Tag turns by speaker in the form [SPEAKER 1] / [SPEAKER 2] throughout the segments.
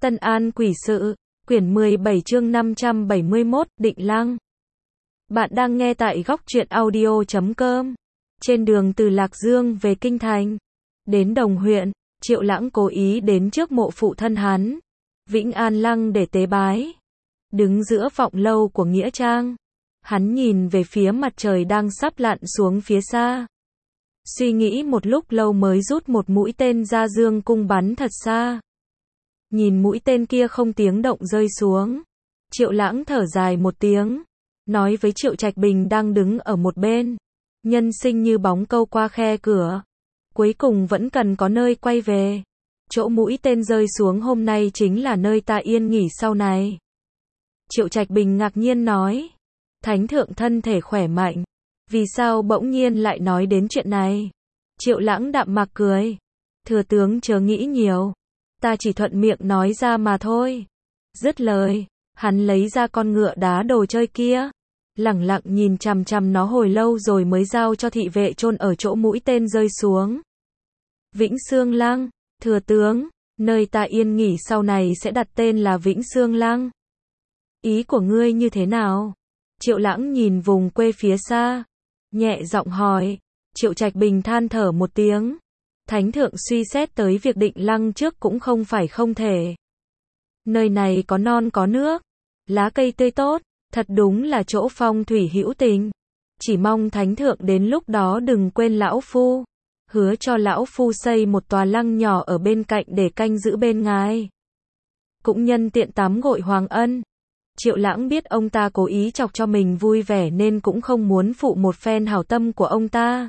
[SPEAKER 1] Tân An Quỷ Sự, quyển 17 chương 571, Định Lăng. Bạn đang nghe tại góc truyện audio.com. Trên đường từ Lạc Dương về Kinh Thành, đến Đồng huyện, Triệu Lãng cố ý đến trước mộ phụ thân hắn, Vĩnh An Lăng để tế bái. Đứng giữa vọng lâu của Nghĩa Trang, hắn nhìn về phía mặt trời đang sắp lặn xuống phía xa. Suy nghĩ một lúc lâu mới rút một mũi tên ra dương cung bắn thật xa. Nhìn mũi tên kia không tiếng động rơi xuống, Triệu Lãng thở dài một tiếng, nói với Triệu Trạch Bình đang đứng ở một bên, nhân sinh như bóng câu qua khe cửa, cuối cùng vẫn cần có nơi quay về. Chỗ mũi tên rơi xuống hôm nay chính là nơi ta yên nghỉ sau này. Triệu Trạch Bình ngạc nhiên nói, Thánh thượng thân thể khỏe mạnh, vì sao bỗng nhiên lại nói đến chuyện này? Triệu Lãng đạm mạc cười, thừa tướng chớ nghĩ nhiều, ta chỉ thuận miệng nói ra mà thôi. Dứt lời, hắn lấy ra con ngựa đá đồ chơi kia, lẳng lặng nhìn chằm chằm nó hồi lâu rồi mới giao cho thị vệ chôn ở chỗ mũi tên rơi xuống. Vĩnh Xương Lăng, thừa tướng, nơi ta yên nghỉ sau này sẽ đặt tên là Vĩnh Xương Lăng. Ý của ngươi như thế nào? Triệu Lãng nhìn vùng quê phía xa, nhẹ giọng hỏi. Triệu Trạch Bình than thở một tiếng. Thánh thượng suy xét tới việc Định Lăng trước cũng không phải không thể. Nơi này có non có nước, lá cây tươi tốt, thật đúng là chỗ phong thủy hữu tình. Chỉ mong Thánh thượng đến lúc đó đừng quên lão phu, hứa cho lão phu xây một tòa lăng nhỏ ở bên cạnh để canh giữ bên ngài. Cũng nhân tiện tắm gội Hoàng Ân. Triệu Lãng biết ông ta cố ý chọc cho mình vui vẻ nên cũng không muốn phụ một phen hảo tâm của ông ta.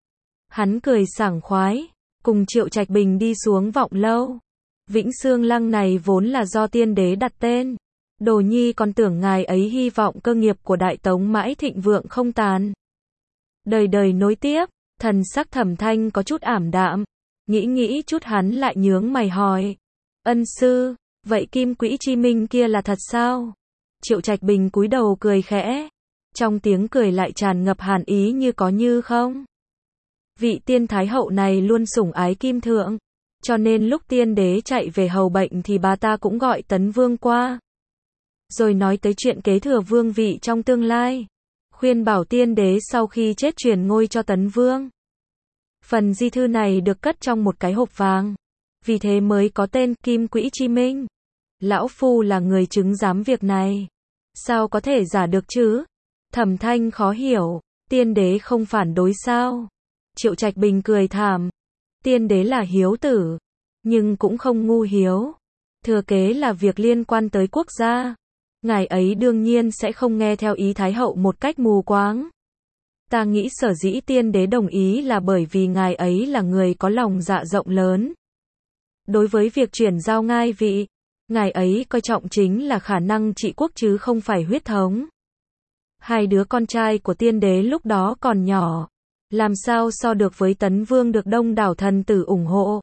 [SPEAKER 1] Hắn cười sảng khoái, cùng Triệu Trạch Bình đi xuống vọng lâu. Vĩnh Xương Lăng này vốn là do tiên đế đặt tên. Đồ nhi còn tưởng ngài ấy hy vọng cơ nghiệp của Đại Tống mãi thịnh vượng không tàn, đời đời nối tiếp. Thần sắc Thẩm Thanh có chút ảm đạm, nghĩ chút hắn lại nhướng mày hỏi, ân sư, vậy Kim Quỹ Chi Minh kia là thật sao? Triệu Trạch Bình cúi đầu cười khẽ, trong tiếng cười lại tràn ngập hàn ý như có như không. Vị tiên thái hậu này luôn sủng ái Kim Thượng, cho nên lúc tiên đế chạy về hầu bệnh thì bà ta cũng gọi Tấn Vương qua. Rồi nói tới chuyện kế thừa vương vị trong tương lai, khuyên bảo tiên đế sau khi chết truyền ngôi cho Tấn Vương. Phần di thư này được cất trong một cái hộp vàng, vì thế mới có tên Kim Quỹ Chi Minh. Lão phu là người chứng giám việc này, sao có thể giả được chứ? Thẩm Thanh khó hiểu, tiên đế không phản đối sao? Triệu Trạch Bình cười thảm, tiên đế là hiếu tử, nhưng cũng không ngu hiếu. Thừa kế là việc liên quan tới quốc gia, ngài ấy đương nhiên sẽ không nghe theo ý Thái hậu một cách mù quáng. Ta nghĩ sở dĩ tiên đế đồng ý là bởi vì ngài ấy là người có lòng dạ rộng lớn. Đối với việc chuyển giao ngai vị, ngài ấy coi trọng chính là khả năng trị quốc chứ không phải huyết thống. Hai đứa con trai của tiên đế lúc đó còn nhỏ, làm sao so được với Tấn Vương được đông đảo thần tử ủng hộ.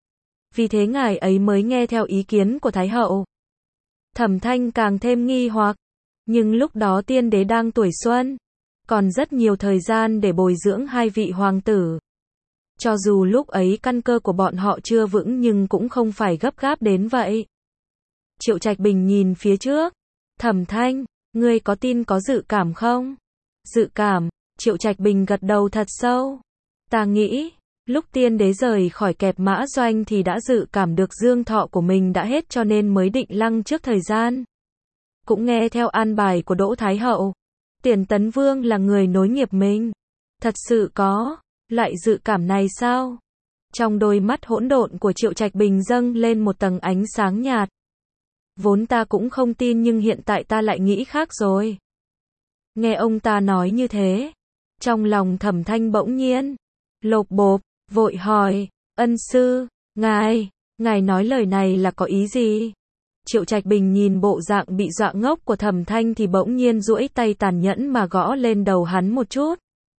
[SPEAKER 1] Vì thế ngài ấy mới nghe theo ý kiến của Thái hậu. Thẩm Thanh càng thêm nghi hoặc, nhưng lúc đó tiên đế đang tuổi xuân, còn rất nhiều thời gian để bồi dưỡng hai vị hoàng tử. Cho dù lúc ấy căn cơ của bọn họ chưa vững nhưng cũng không phải gấp gáp đến vậy. Triệu Trạch Bình nhìn phía trước, Thẩm Thanh, ngươi có tin có dự cảm không? Dự cảm, Triệu Trạch Bình gật đầu thật sâu. Ta nghĩ, lúc tiên đế rời khỏi kẹp mã doanh thì đã dự cảm được dương thọ của mình đã hết cho nên mới định lăng trước thời gian. Cũng nghe theo an bài của Đỗ Thái hậu, Tiền Tấn Vương là người nối nghiệp mình. Thật sự có loại dự cảm này sao? Trong đôi mắt hỗn độn của Triệu Trạch Bình dâng lên một tầng ánh sáng nhạt. Vốn ta cũng không tin nhưng hiện tại ta lại nghĩ khác rồi. Nghe ông ta nói như thế, trong lòng Thẩm Thanh bỗng nhiên lộp bộp, vội hỏi, ân sư, ngài nói lời này là có ý gì? Triệu Trạch Bình nhìn bộ dạng bị dọa ngốc của Thẩm Thanh thì bỗng nhiên duỗi tay tàn nhẫn mà gõ lên đầu hắn một chút.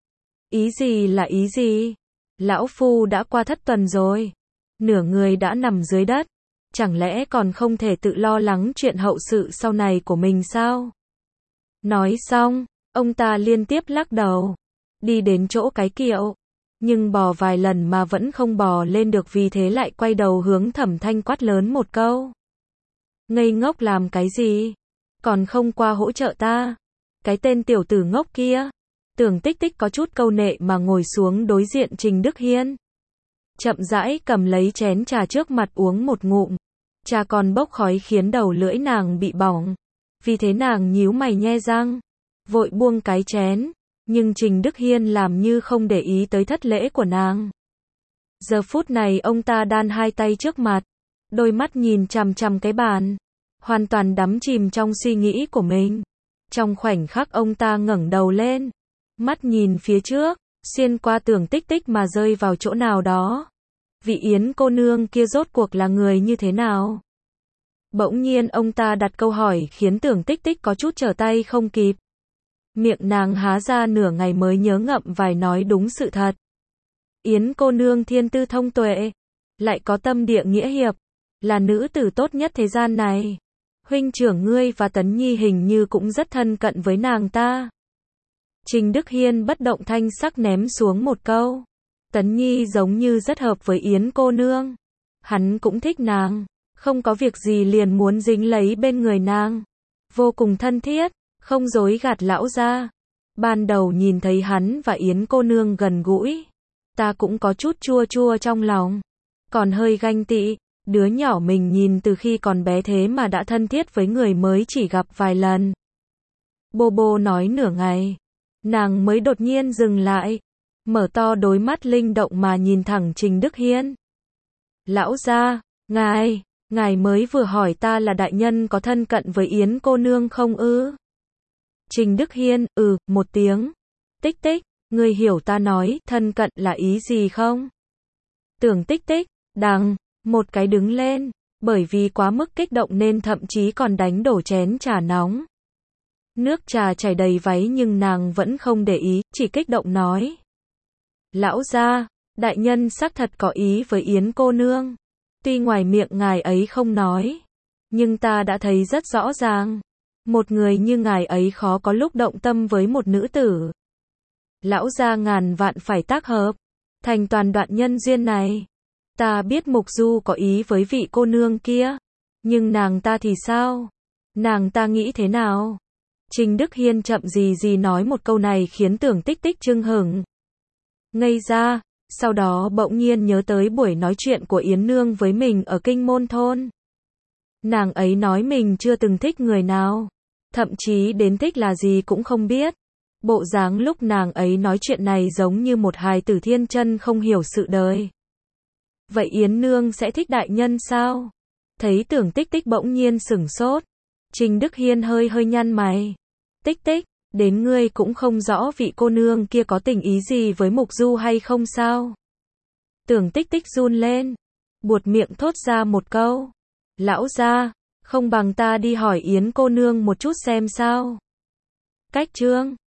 [SPEAKER 1] Ý gì là ý gì? Lão phu đã qua thất tuần rồi, nửa người đã nằm dưới đất, chẳng lẽ còn không thể tự lo lắng chuyện hậu sự sau này của mình sao? Nói xong, ông ta liên tiếp lắc đầu, đi đến chỗ cái kiệu, nhưng bò vài lần mà vẫn không bò lên được vì thế lại quay đầu hướng Thẩm Thanh quát lớn một câu. Ngây ngốc làm cái gì? Còn không qua hỗ trợ ta. Cái tên tiểu tử ngốc kia. Tưởng Tích Tích có chút câu nệ mà ngồi xuống đối diện Trình Đức Hiên. Chậm rãi cầm lấy chén trà trước mặt uống một ngụm. Trà còn bốc khói khiến đầu lưỡi nàng bị bỏng. Vì thế nàng nhíu mày nhe răng. Vội buông cái chén. Nhưng Trình Đức Hiên làm như không để ý tới thất lễ của nàng. Giờ phút này ông ta đan hai tay trước mặt. Đôi mắt nhìn chằm chằm cái bàn. Hoàn toàn đắm chìm trong suy nghĩ của mình. Trong khoảnh khắc ông ta ngẩng đầu lên. Mắt nhìn phía trước. Xuyên qua Tưởng Tích Tích mà rơi vào chỗ nào đó. Vị Yến cô nương kia rốt cuộc là người như thế nào? Bỗng nhiên ông ta đặt câu hỏi khiến Tưởng Tích Tích có chút trở tay không kịp. Miệng nàng há ra nửa ngày mới nhớ ngậm vài nói đúng sự thật. Yến cô nương thiên tư thông tuệ, lại có tâm địa nghĩa hiệp, là nữ tử tốt nhất thế gian này. Huynh trưởng ngươi và Tấn Nhi hình như cũng rất thân cận với nàng ta. Trình Đức Hiên bất động thanh sắc ném xuống một câu. Tấn Nhi giống như rất hợp với Yến cô nương. Hắn cũng thích nàng, không có việc gì liền muốn dính lấy bên người nàng. Vô cùng thân thiết, không dối gạt lão gia. Ban đầu nhìn thấy hắn và Yến cô nương gần gũi, ta cũng có chút chua chua trong lòng. Còn hơi ganh tị, đứa nhỏ mình nhìn từ khi còn bé thế mà đã thân thiết với người mới chỉ gặp vài lần. Bô bô nói nửa ngày, nàng mới đột nhiên dừng lại, mở to đôi mắt linh động mà nhìn thẳng Trình Đức Hiên. Lão gia, ngài mới vừa hỏi ta là đại nhân có thân cận với Yến cô nương không ư? Trình Đức Hiên, một tiếng. Tích Tích, ngươi hiểu ta nói, thân cận là ý gì không? Tưởng Tích Tích, một cái đứng lên, bởi vì quá mức kích động nên thậm chí còn đánh đổ chén trà nóng. Nước trà chảy đầy váy nhưng nàng vẫn không để ý, chỉ kích động nói. Lão gia, đại nhân xác thật có ý với Yến cô nương. Tuy ngoài miệng ngài ấy không nói, nhưng ta đã thấy rất rõ ràng. Một người như ngài ấy khó có lúc động tâm với một nữ tử. Lão gia ngàn vạn phải tác hợp, thành toàn đoạn nhân duyên này. Ta biết Mục Du có ý với vị cô nương kia, nhưng nàng ta thì sao? Nàng ta nghĩ thế nào? Trình Đức Hiên chậm gì nói một câu này khiến Tưởng Tích Tích chưng hửng. Ngây ra, sau đó bỗng nhiên nhớ tới buổi nói chuyện của Yến Nương với mình ở Kinh Môn Thôn. Nàng ấy nói mình chưa từng thích người nào, thậm chí đến thích là gì cũng không biết. Bộ dáng lúc nàng ấy nói chuyện này giống như một hài tử thiên chân không hiểu sự đời. Vậy Yến Nương sẽ thích đại nhân sao? Thấy Tưởng Tích Tích bỗng nhiên sửng sốt, Trình Đức Hiên hơi nhăn mày. Tích Tích, đến ngươi cũng không rõ vị cô nương kia có tình ý gì với Mục Du hay không sao? Tưởng Tích Tích run lên, buột miệng thốt ra một câu. Lão gia, không bằng ta đi hỏi Yến cô nương một chút xem sao? Cách chương